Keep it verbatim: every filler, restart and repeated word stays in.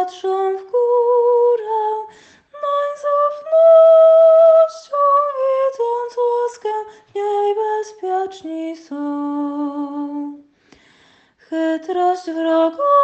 patrzą w górę, nań z ufnością widząc łaskę, w niej bezpieczni są. Chytrość wroga